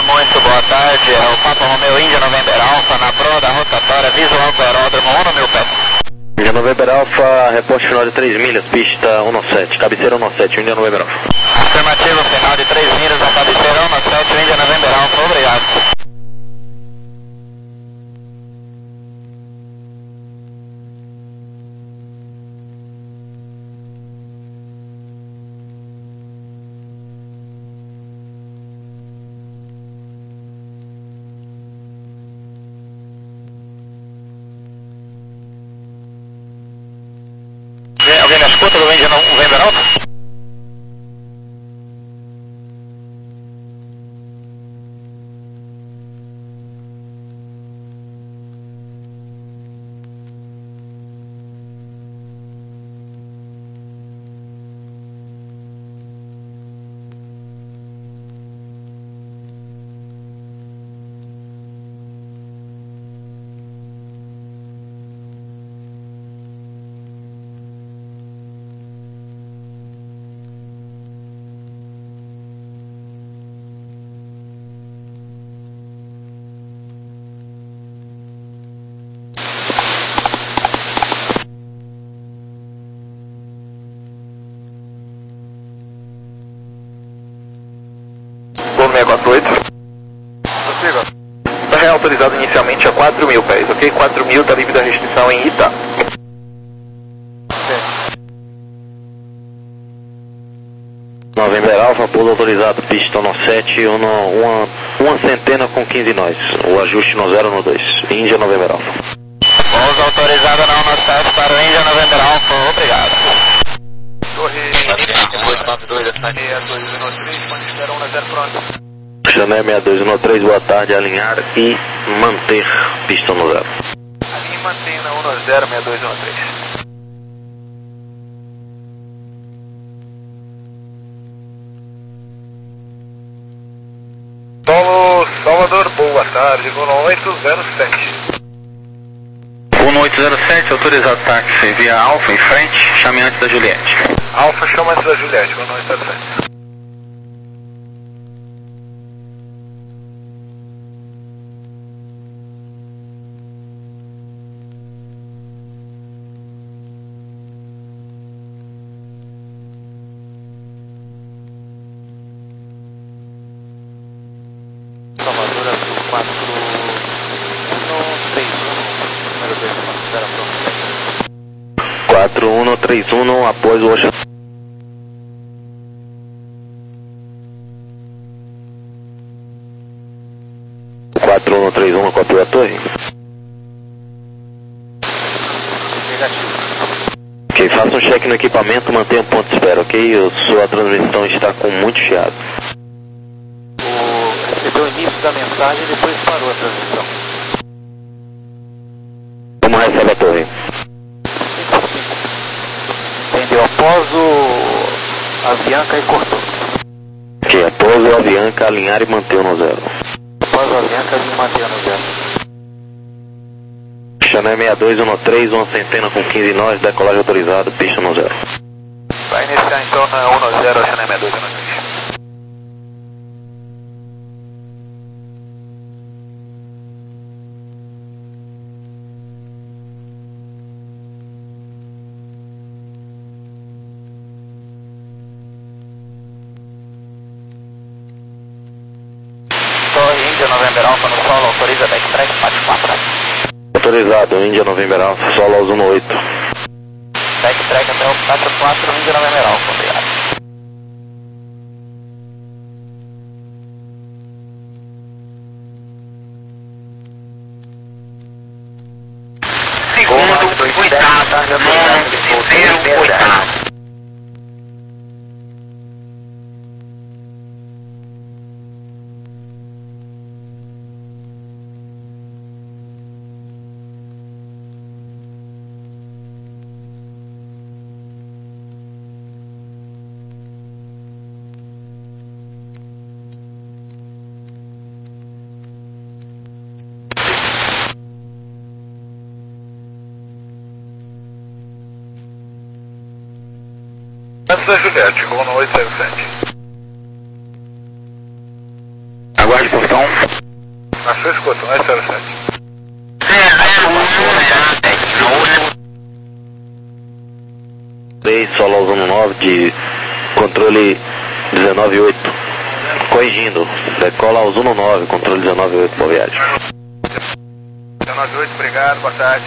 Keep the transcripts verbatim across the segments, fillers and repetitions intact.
muito boa tarde. É o Papa Romeo Índia November Alpha na proa da rotatória visual do aeródromo um no mil pés. Índia November Alpha, reporte final de três milhas, pista um sete, cabeceira um sete, Índia November Alpha. Afirmativo, final de três milhas na cabeceira um sete, Índia November Alpha, obrigado. Alguém na escuta do Índia November Alpha? seis quatro oito. Prossiga. Está reautorizado inicialmente a quatro mil pés, ok? quatro mil está livre da restrição em Ita. Ok. November Alpha, pouso autorizado, pista no sete, uma, uma, uma centena com quinze nós. O ajuste no zero no dois. Índia November Alpha. Pouso autorizado na um sete para o Índia November Alpha, obrigado. Torre oito nove dois, seis dois um três, quando espera um zero pronto. Chané seis dois um três, boa tarde, alinhar e manter pista no zero. Alinhe e mantenha na um zero, seis dois um três. Solo Salvador, boa tarde, Uno oito zero sete. Uno oito zero sete, autorizado táxi via Alfa em frente, chame antes da Juliette. Alfa, chama antes da Juliette, Uno oito zero sete. Salvador Azul quatro um três um, número dois, considera pronto. quatro um três um, após o Ocean. quatro um três um, copiou a torre? Negativo. Ok, faça um check no equipamento, mantenha um ponto de espera, ok? A sua transmissão está com muito chiado. Recebeu o início da mensagem e depois parou a transmissão. Como recebe a torre? Entendeu? Após o Avianca e cortou. Ok, após o Avianca alinhar e manter no zero. Após o Avianca e manter no zero. Chané seis dois um três, uma centena com quinze nós, decolagem autorizado, pista no zero. Vai iniciar então na um zero, Chané seis dois um três. Índia November Alpha no solo, autoriza backtrack, parte quatro. Autorizado, Índia November Alpha, solo aos um oito. Backtrack até o parte quatro, Índia November Alpha, obrigado. Segundo, oitava, terceiro, oitavo. Antes da Juliette, Uno oito zero sete. Aguarde portão Seu escuta, mais zero sete. três, solo aos um nove de controle dezenove oito. Corrigindo, decola aos um nove, controle dezenove oito, boa viagem. dezenove oito, obrigado, boa tarde.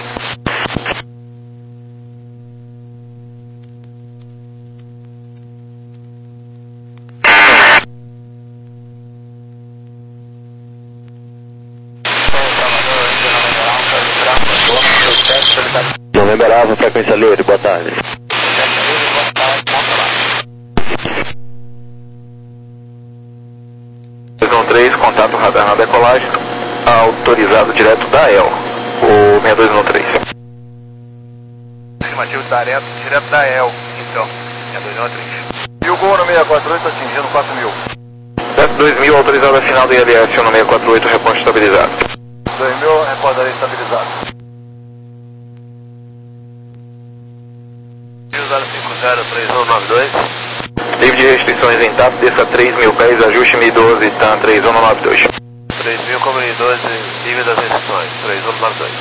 Novembro Alfa, frequência livre, boa tarde. dois um três, contato radar na decolagem, autorizado direto da E L, o seis dois um três. Estimativo direto, direto da E L, então, seis dois um três. E o gol no seis quatro oito atingindo quatro mil. dois mil, autorizado a final do I L S no seis quatro oito, reponte estabilizado. dois mil, recordaria estabilizado. zero cinco zero três um nove dois. Livre de restrições em T A P, desça três mil pés, ajuste mil e doze, T A M três um nove dois. três mil como mil e doze, livre das restrições, três um nove dois.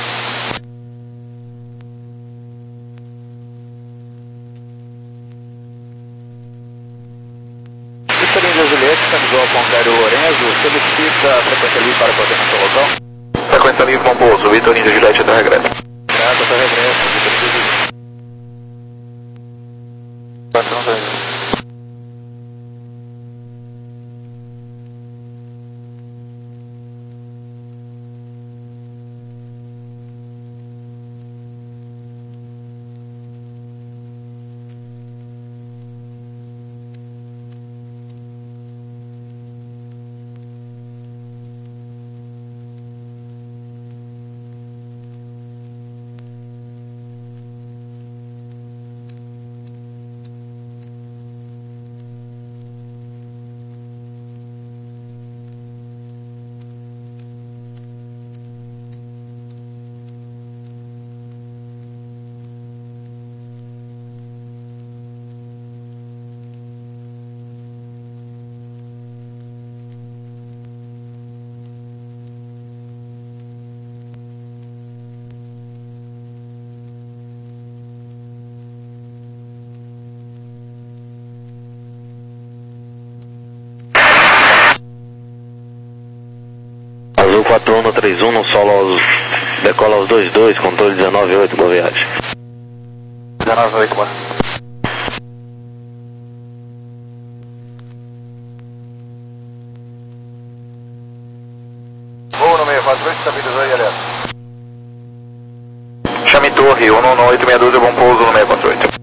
Vitor Índia Juliette, camisol com Cairo Lorenzo, solicita a frequência livre para coordenação local. Frequência livre, bom pouso, Vitor Índia Juliette até regresso. Graças, até regresso, Vitor Índia Juliette. quatro um dois. Azul quatro um no três um, no solo aos, decola aos dois dois, controle dezenove oito, boa viagem. dezenove oito, boa. Voo no seis quatro oito, estabilizou e alerta. Chame torre, um um oito seis doze, bom pouso no seis quatro oito.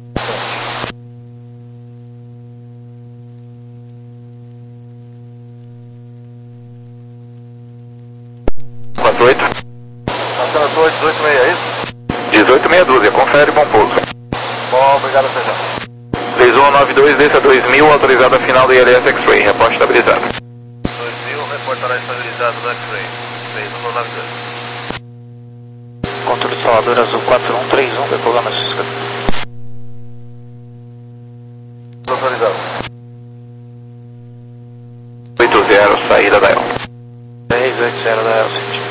quatro oito. Passando a torre dezoito seis, é isso? dezoito meia dúzia, confere, bom pouso. Bom, obrigado, Sejão. três um nove dois, desça dois mil, autorizado a final do I L S X-Ray, reporte estabilizado. dois mil, reportará estabilizado no X-Ray, três um nove dois. Controle Salvador Azul quatro um três um, decolar na Cisca. Autorizado. oito zero, saída da E L. três oito zero da Elcid.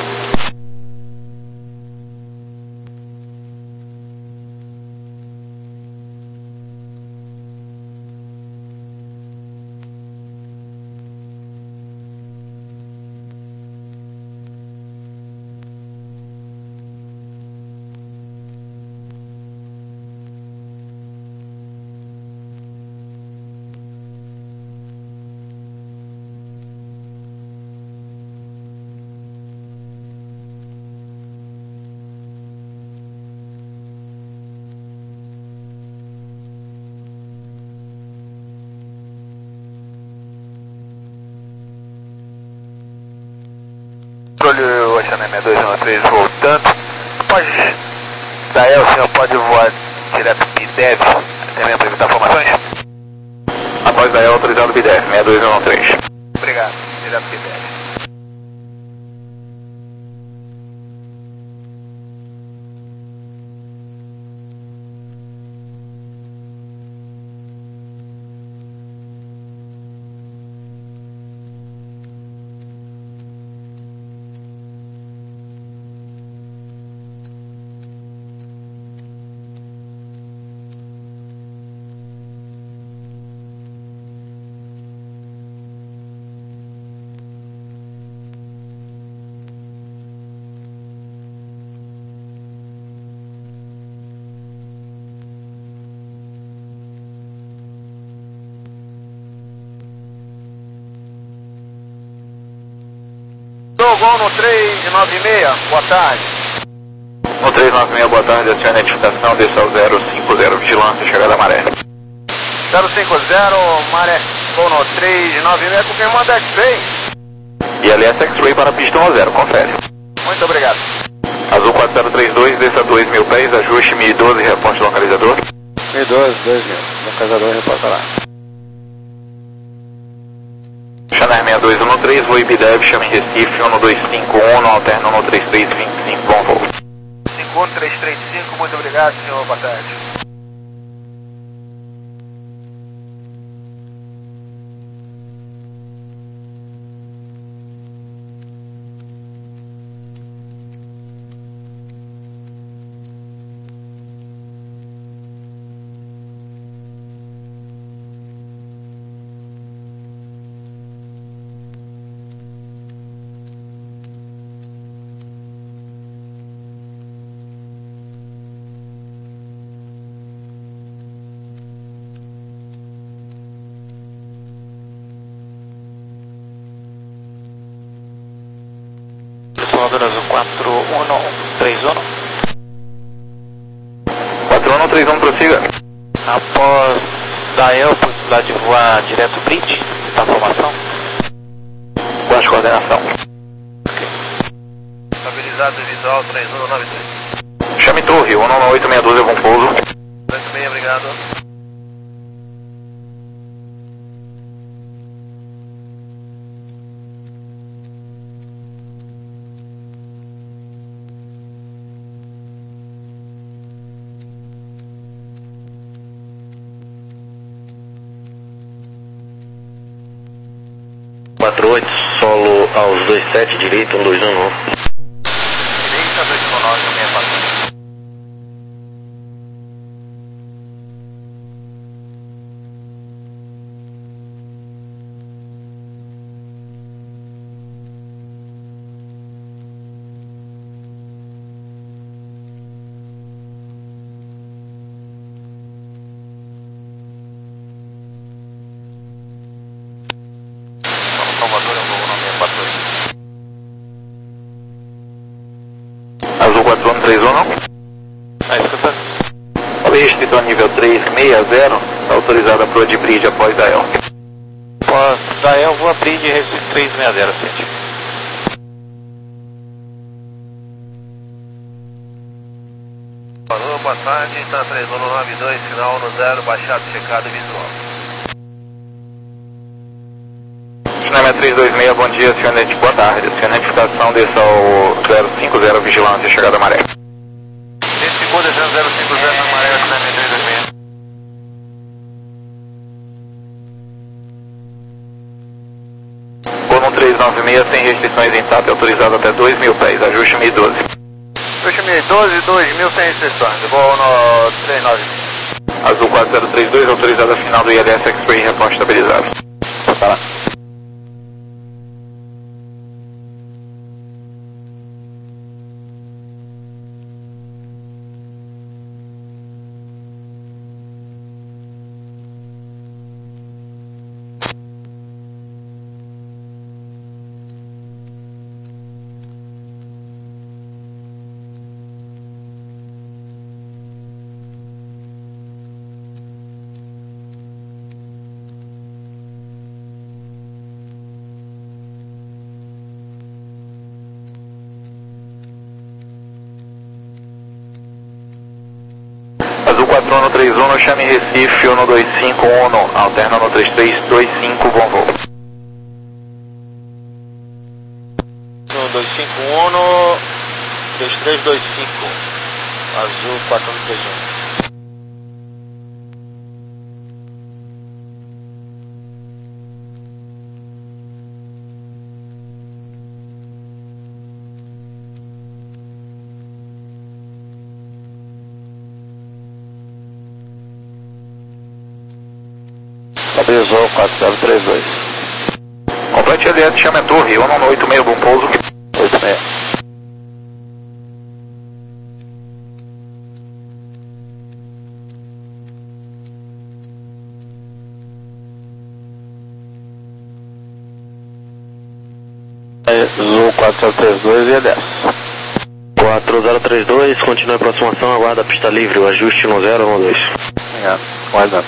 Controle Oceana seis dois um três voltando. Pode, da E L, o senhor pode voar direto que deve, até mesmo para evitar formações? Após da E L, autorizado B D F, seis dois um três. Obrigado, direto que deve. no três nove seis, boa tarde. No três nove seis, boa tarde, acione a identificação, desça ao zero cinco zero, vigilância, chegada a maré. zero cinco zero, maré, vou no três nove seis, confirmando X-Ray. I L S X-Ray para pista um zero, confere. Muito obrigado. Azul quatro zero três dois, desça dois mil pés, ajuste mil e doze, reporte localizador. mil e doze, dois mil, localizador, reporta lá. Channel seis dois um três, voo Ibidev, chama em Recife, um dois cinco um, alterna um três três dois cinco, bom voo. cinco um três três cinco, muito obrigado, senhor, boa tarde. Azul quatro um três um. quatro um três um, prossiga. Após Dael, possibilidade de voar direto bridge, está a formação? Baixa coordenação. Ok. Estabilizado visual três um nove três. Chame torre, um nove oito seis doze, bom pouso. Muito bem, obrigado. quatro oito, solo aos dois sete, direito, um dois um nove. Direita, dois um nove, um seis quatro. Salvador, eu vou no seis quatro oito. Azul quatro um três um, não? Ah, escuta. Olha restrito a nível três seis zero, está autorizada para o de bridge após Dael. Após Dael, voa bridge Recife três seis zero, sete. Alô, boa tarde, está três um nove dois, sinal no zero, baixado, checado visual. Channel três dois seis, bom dia, acione de boa tarde. Acione a identificação, desça ao zero cinco zero, vigilância, chegada a maré. Esse segundo é zero cinco zero na maré, channel três dois seis. Voo no três nove seis, sem restrições em T A P, autorizado até dois mil pés, ajuste mil e doze. Ajuste mil e doze, dois mil sem restrições, eu vou no três nove seis. Azul quatro zero três dois, autorizada final do I L S X-Ray, reporte estabilizado. Tá lá. Azul quatro um três um, chame Recife, um dois cinco um, alterna no três três dois cinco, bom voo. um dois cinco um, dois três dois cinco, Azul quatro um três um. Estabilizou quatro zero três dois. Complete L S, chame a torre, um nove oito seis, bom pouso. oito seis. Azul quatro zero três dois e desce. quatro zero três dois, continua a aproximação, aguarda a pista livre, o ajuste no zero um dois. Obrigado, guardando.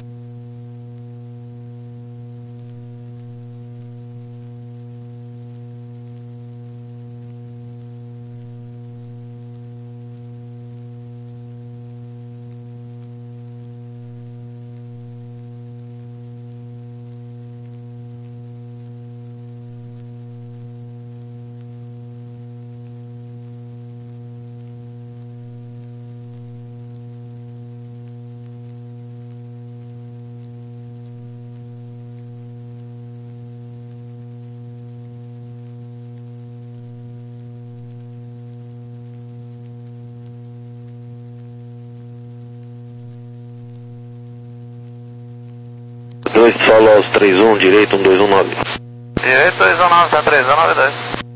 dois solo aos três um, direito um dois um nove. Direito dois um nove, tá três um nove dois.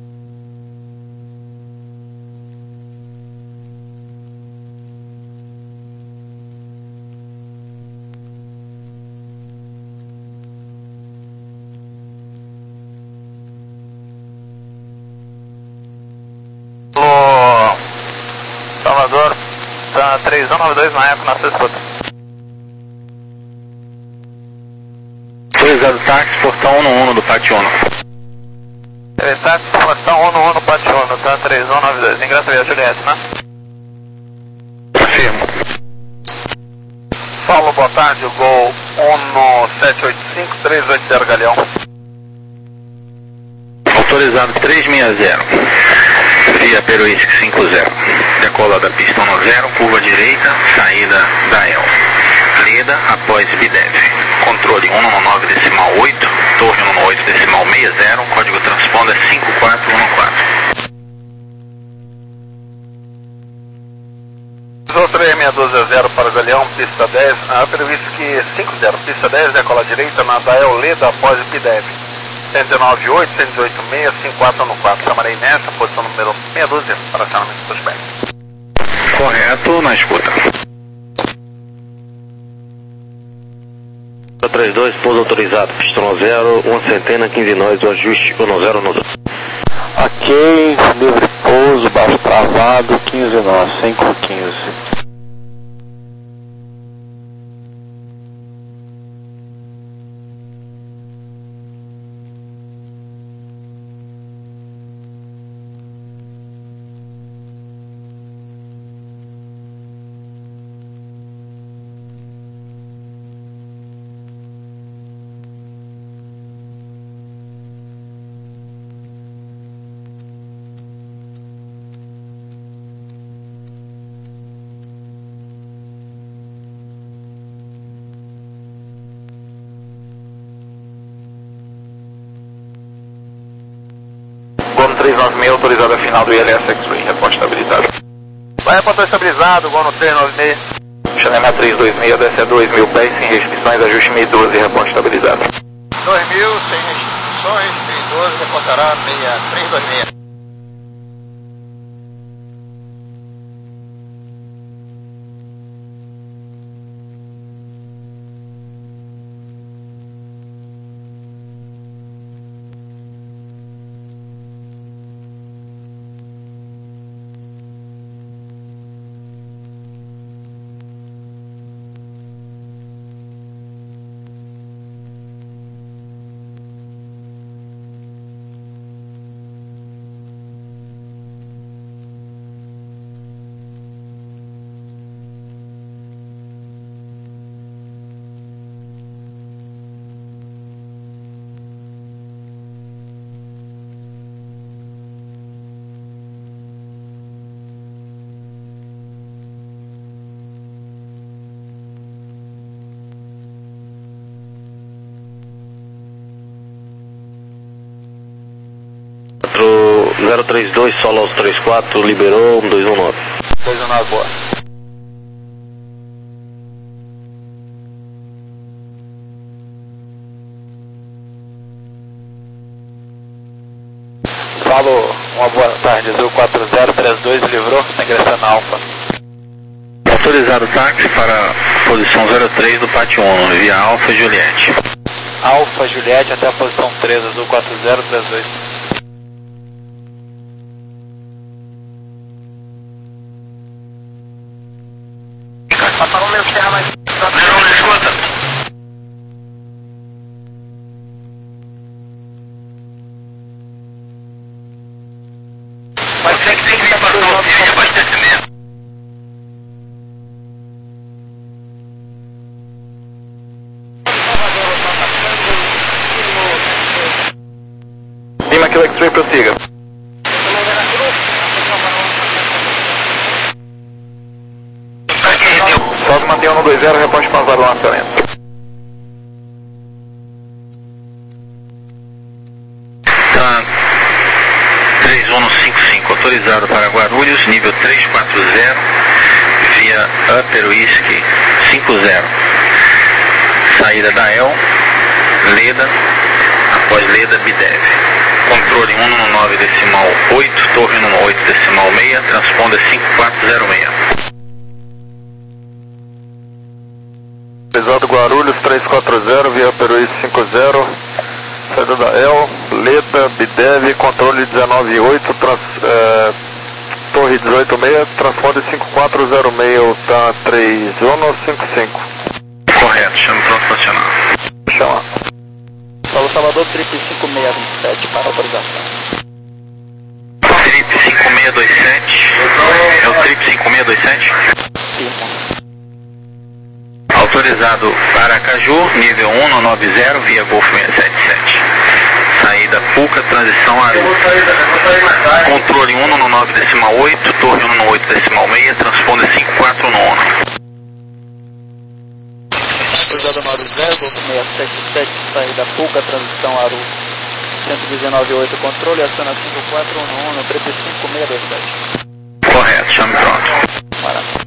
Alô, Salvador, tá três um nove dois na época, na sua escuta. Autorizado táxi, portão um no um do pátio um. Ele tá com portão um no um no pátio um, tá três um nove dois. Ingresso via Juliette, né? Afirmo. Paulo, boa tarde, Gol um sete oito cinco três oito zero Galeão. Autorizado três seis zero. Via Peruísque cinco zero. Decola da pista um zero, curva direita, saída da E L. Leda após Bidev. Controle um nove nove decimal oito, torre um nove oito decimal sessenta, código transponder cinco quatro um quatro. Voo três seis um dois zero para o Galeão, pista dez, ah, previsto que cinco zero, pista dez, decola direita na Dael Leda após Bidev. cento e nove oito, cento e oito seis, cinco quatro um quatro, chamarei nessa, posição número meia dúzia, para acionamento dos pés. Correto, na escuta. três dois, pouso autorizado, pista um zero, uma centena, quinze nós, o ajuste um zero um zero. Ok, livre pouso, baixo travado, quinze nós, cinco quinze. três nove seis, autorizada final do I L S X-Ray, reporte estabilizado. Vai reportar estabilizado, Gol no três nove seis. Chanel três dois seis, desce a dois mil pés, sem restrições, ajuste mil e doze, reporte estabilizado. dois mil, sem restrições, mil e doze, reportará três dois seis. zero três dois, solo aos três quatro, liberou um dois um nove. dois um nove, boa. Falo, uma boa tarde, Azul quatro zero três dois, livrou, está ingressando na Alfa. Autorizado táxi para posição zero três do pátio um, via Alfa Juliette. Alfa Juliette até a posição três, Azul quatro zero três dois. de abastecimento. Lima Kilo X-Ray, prossiga. Salve, mantenha um dois zero, reposte para o lançamento. Tá. três um cinco cinco, autorizado para Guarulhos, nível três quatro zero, via Upper Whisky cinco zero. Saída da E L, Leda, após Leda, Bidev. Controle um nove nove decimal oito, torre um oito decimal seis, transponder cinco quatro zero seis. Pesado Guarulhos três quatro zero, via Peruí cinco zero, saída da E L, Leda, Bidev, controle dezenove oito, trans, é, torre dezoito seis, transponder cinco quatro zero seis, tá três um cinco cinco. Correto, chame pronto para acionar. Chama. Paulo Salvador, trip cinco seis dois sete para autorização. Trip cinco seis dois sete, é o Trip cinco seis dois sete? Sim. Autorizado para Aracaju, nível um nove zero, via Golf seiscentos e setenta e sete. Saída Puca, transição Aru. Controle um nove nove decimal oito, torre um oito decimal seis, transponder cinco quatro um um. Autorizado Mauro zero, Golf seiscentos e setenta e sete, saída Puca, transição Aru. cento e dezenove ponto oito, controle, aciona cinco quatro um um, no trip cinco seis dois sete. Correto, chame pronto. Maravilha.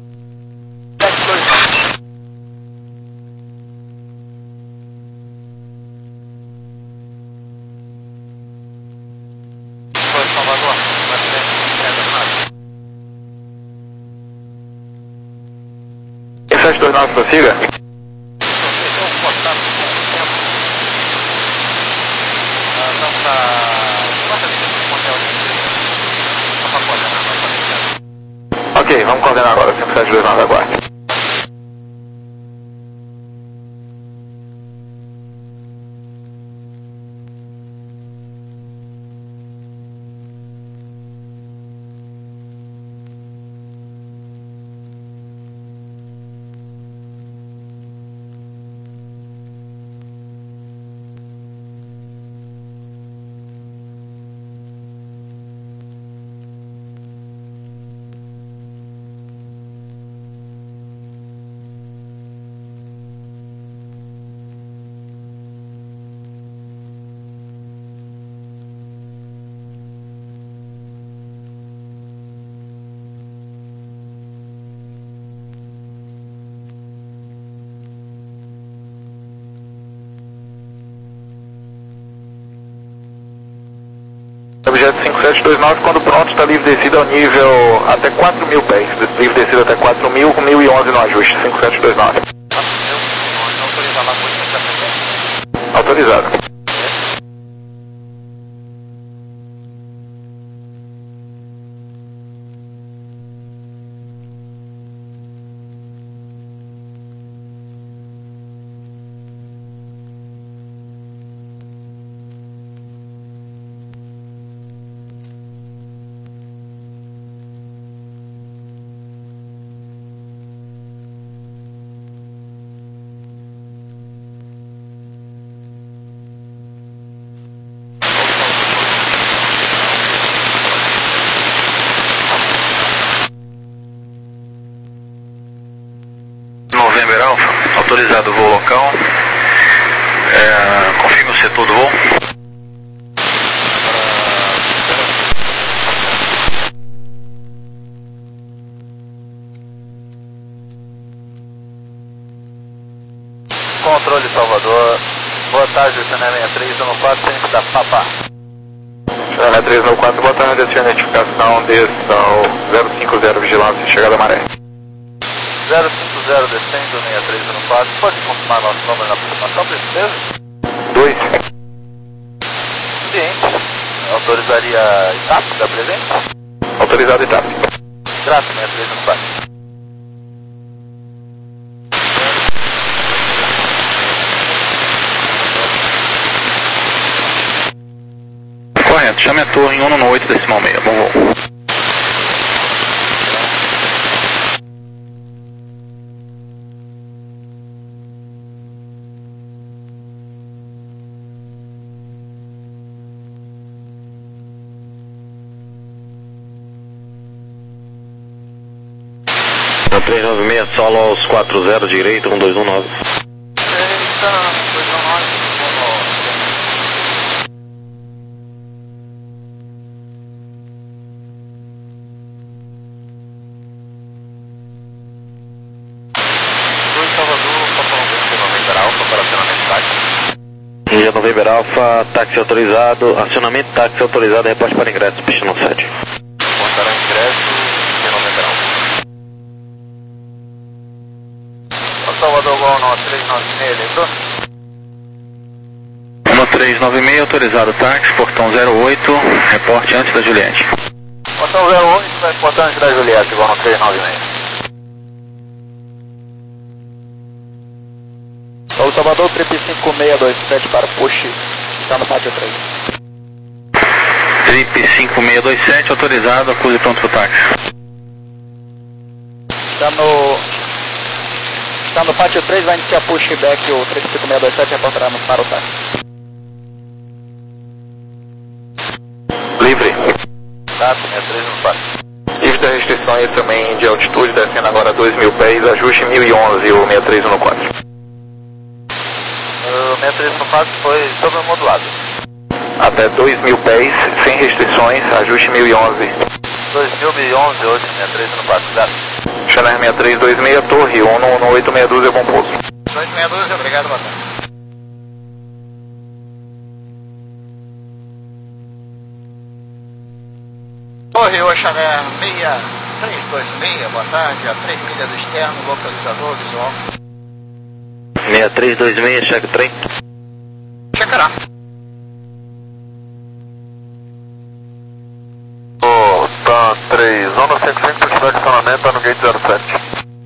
Salvador, sete dois nove, prossiga. Ok, vamos coordenar agora, cinco sete dois nove, aguarde. Objeto cinco sete dois nove, quando pronto, está livre descida ao nível até quatro mil pés. Livre descida até quatro mil, com mil e onze no ajuste, cinco sete dois nove. Autorizado. November Alpha, autorizado o voo local. É, confirme o setor do voo. Controle Salvador, boa tarde, C N E três um quatro, centro da Papá. C N E três um quatro, boa tarde, a sua identificação desça ao zero cinco zero, vigilância, chegada maré. zero cinco zero, descendo, seis três um quatro, pode confirmar nosso número na aproximação, por gentileza? dois. Ciente. Autorizaria I T A P da presença? Autorizado e TAP. Graças, seis três um quatro. Correto, chame a torre em um oito decimal seis, bom voo. três nove seis, solo aos quatro zero, direito, um dois um nove. Direita, um dois um nove. India November Alpha, táxi autorizado, acionamento táxi autorizado, reporte para ingresso, pista no sete. Para ingresso, India November Alpha. O Salvador Gol no três nove seis, lembrou? No três nove seis, autorizado táxi, portão zero oito, reporte antes da Juliette. Portão zero oito, vai portão antes da Juliette, Gol no três nove seis. O Salvador, trip cinco seis dois sete para push, está no pátio três. Trip cinco seis dois sete, autorizado, acuse pronto para o táxi. Está no... Está no pátio três, vai iniciar pushback, o trip cinco seis dois sete reportará para o táxi. Livre. Tá, sessenta e três no pátio. Livre da restrição aí também de altitude, descendo agora dois mil pés, ajuste mil e onze, o sessenta e três no quatro. O sessenta e três no quatro foi sobremodulado. Até dois mil pés, sem restrições, ajuste mil e onze. dois mil e onze, oito sessenta e três no quatro, cuidado. Channel sessenta e três dois seis, torre, um no oito seis dois, é bom pouso. oito seis dois, obrigado, boa tarde. Torre, o Channel seis três dois seis, boa tarde, a três milhas do externo, localizador visual. seis três dois seis, cheque trem. Checará. Oh, tá três, zona cinco cinco, por cidade de estacionamento, tá no gate zero sete.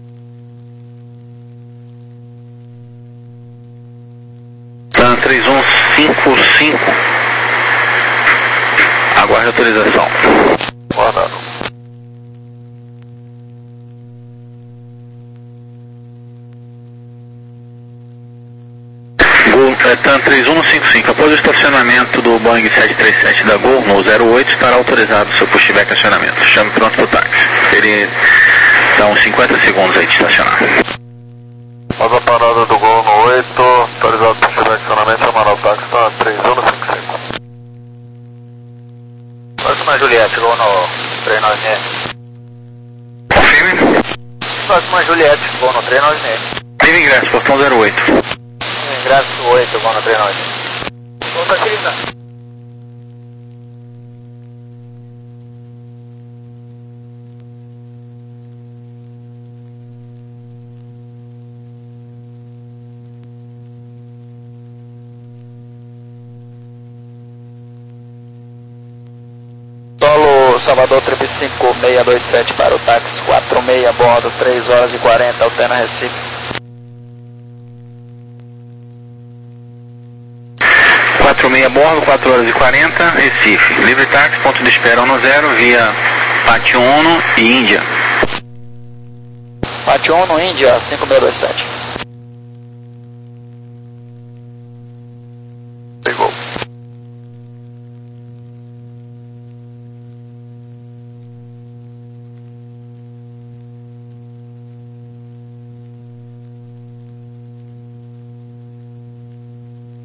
Tan três um cinco cinco, aguarde autorização. Guardado. Tan três um cinco cinco, após o estacionamento do Boeing sete três sete da Gol no zero oito, estará autorizado o seu pushback acionamento. Chame pronto para o táxi. Ele dá uns cinquenta segundos aí de estacionar. Após a parada do Gol no oito, autorizado o pushback acionamento, chamar o táxi, tá três um cinco cinco. Próxima Juliette, Gol no três nove seis. Confirme. Próxima Juliette, Gol no três nove seis. Livre ingresso, portão zero oito. Ingresso oito, Gol no três nove seis. Volta aqui, Solo Salvador, trip cinco seis dois sete para o táxi, quatro seis, bordo, três horas e quarenta, alterna Recife. quatro seis a bordo, quatro horas e quarenta, Recife. Livre táxi, ponto de espera um zero, via Pátio Uno e Índia. Pátio Uno, Índia, cinco seis dois sete.